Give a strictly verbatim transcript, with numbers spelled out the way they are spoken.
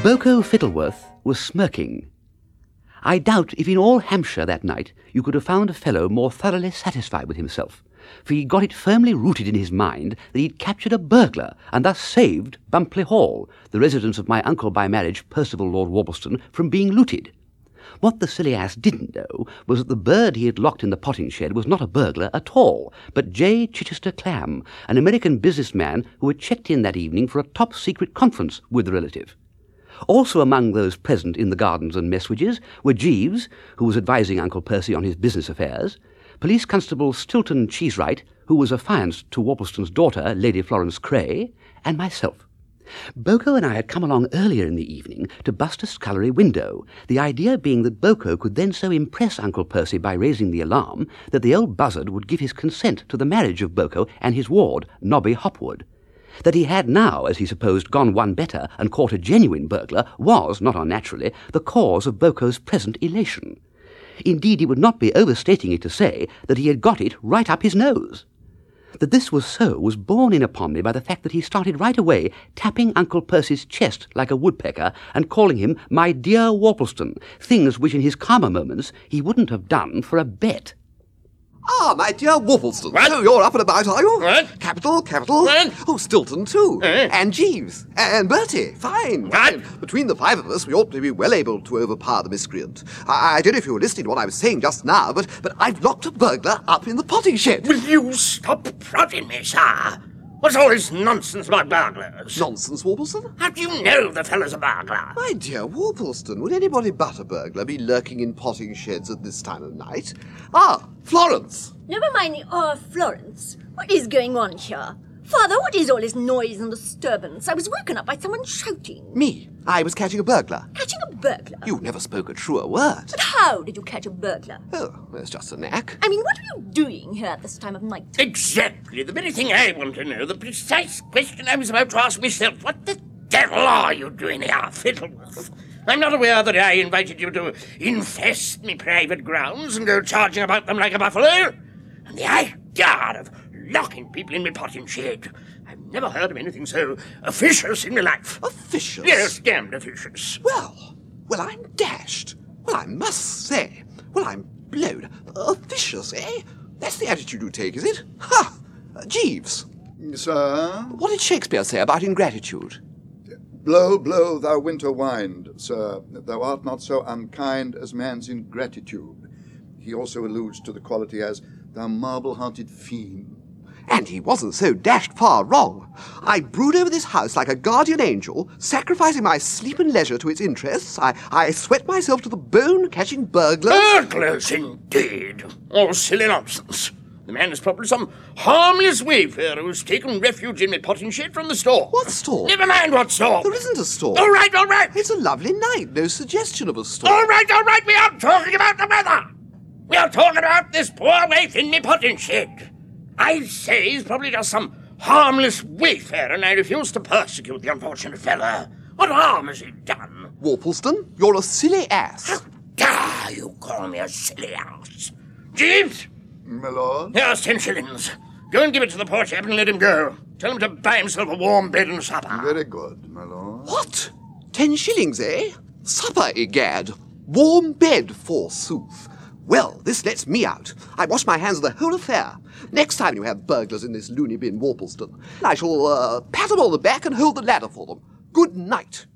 Boko Fittleworth was smirking. I doubt if in all Hampshire that night you could have found a fellow more thoroughly satisfied with himself, for he got it firmly rooted in his mind that he'd captured a burglar and thus saved Bumpley Hall, the residence of my uncle by marriage, Percival Lord Worplesdon, from being looted. What the silly ass didn't know was that the bird he had locked in the potting shed was not a burglar at all, but J. Chichester Clam, an American businessman who had checked in that evening for a top-secret conference with the relative. Also among those present in the gardens and Messuages were Jeeves, who was advising Uncle Percy on his business affairs, Police Constable Stilton Cheesewright, who was affianced to Worpleston's daughter, Lady Florence Cray, and myself. Boko and I had come along earlier in the evening to bust a scullery window, the idea being that Boko could then so impress Uncle Percy by raising the alarm that the old buzzard would give his consent to the marriage of Boko and his ward, Nobby Hopwood. That he had now, as he supposed, gone one better and caught a genuine burglar was, not unnaturally, the cause of Boko's present elation. Indeed, he would not be overstating it to say that he had got it right up his nose. That this was so was borne in upon me by the fact that he started right away tapping Uncle Percy's chest like a woodpecker and calling him my dear Worplesdon, things which in his calmer moments he wouldn't have done for a bet. Ah, my dear Worplesdon. What? So you're up and about, are you? What? Capital, capital. What? Oh, Stilton, too. Eh? And Jeeves. And Bertie. Fine, What? fine. Between the five of us, we ought to be well able to overpower the miscreant. I, I don't know if you were listening to what I was saying just now, but, but I've locked a burglar up in the potting shed. Will you stop prodding me, sir? What's all this nonsense about burglars? Nonsense, Worplesdon? How do you know the fellow's a burglar? My dear Worplesdon, would anybody but a burglar be lurking in potting sheds at this time of night? Ah, Florence! Never mind the oh, Florence. What is going on here? Father, what is all this noise and disturbance? I was woken up by someone shouting. Me? I was catching a burglar. Catching a burglar? You never spoke a truer word. But how did you catch a burglar? Oh, there's just a knack. I mean, what are you doing here at this time of night? Exactly, the very thing I want to know, the precise question I was about to ask myself. What the devil are you doing here, Fittleworth? I'm not aware that I invited you to infest me private grounds and go charging about them like a buffalo. And the idea of locking people in my potting shed. I've never heard of anything so officious in my life. Officious? Yes, damned officious. Well, well, I'm dashed. Well, I must say. Well, I'm blowed. Officious, eh? That's the attitude you take, is it? Ha! Uh, Jeeves. Sir? What did Shakespeare say about ingratitude? Blow, blow, thou winter wind, sir. Thou art not so unkind as man's ingratitude. He also alludes to the quality as thou marble-hearted fiend. And he wasn't so dashed far wrong. I brood over this house like a guardian angel, sacrificing my sleep and leisure to its interests. I, I sweat myself to the bone catching burglars. Burglars, indeed. All silly nonsense. The man is probably some harmless wayfarer who's taken refuge in my potting shed from the store. What store? Never mind what store. There isn't a store. All right, all right. It's a lovely night. No suggestion of a store. All right, all right. We aren't talking about the weather. We are talking about this poor waif in my potting shed. I say he's probably just some harmless wayfarer, and I refuse to persecute the unfortunate fellow. What harm has he done? Worplesdon, you're a silly ass. How dare you call me a silly ass? Jeeves, My lord? here's ten shillings. Go and give it to the poor chap and let him go. Tell him to buy himself a warm bed and supper. Very good, my lord. What? Ten shillings, eh? Supper, egad. Warm bed, forsooth. Well, this lets me out. I wash my hands of the whole affair. Next time you have burglars in this loony bin, Worplesdon, I shall uh, pat them on the back and hold the ladder for them. Good night.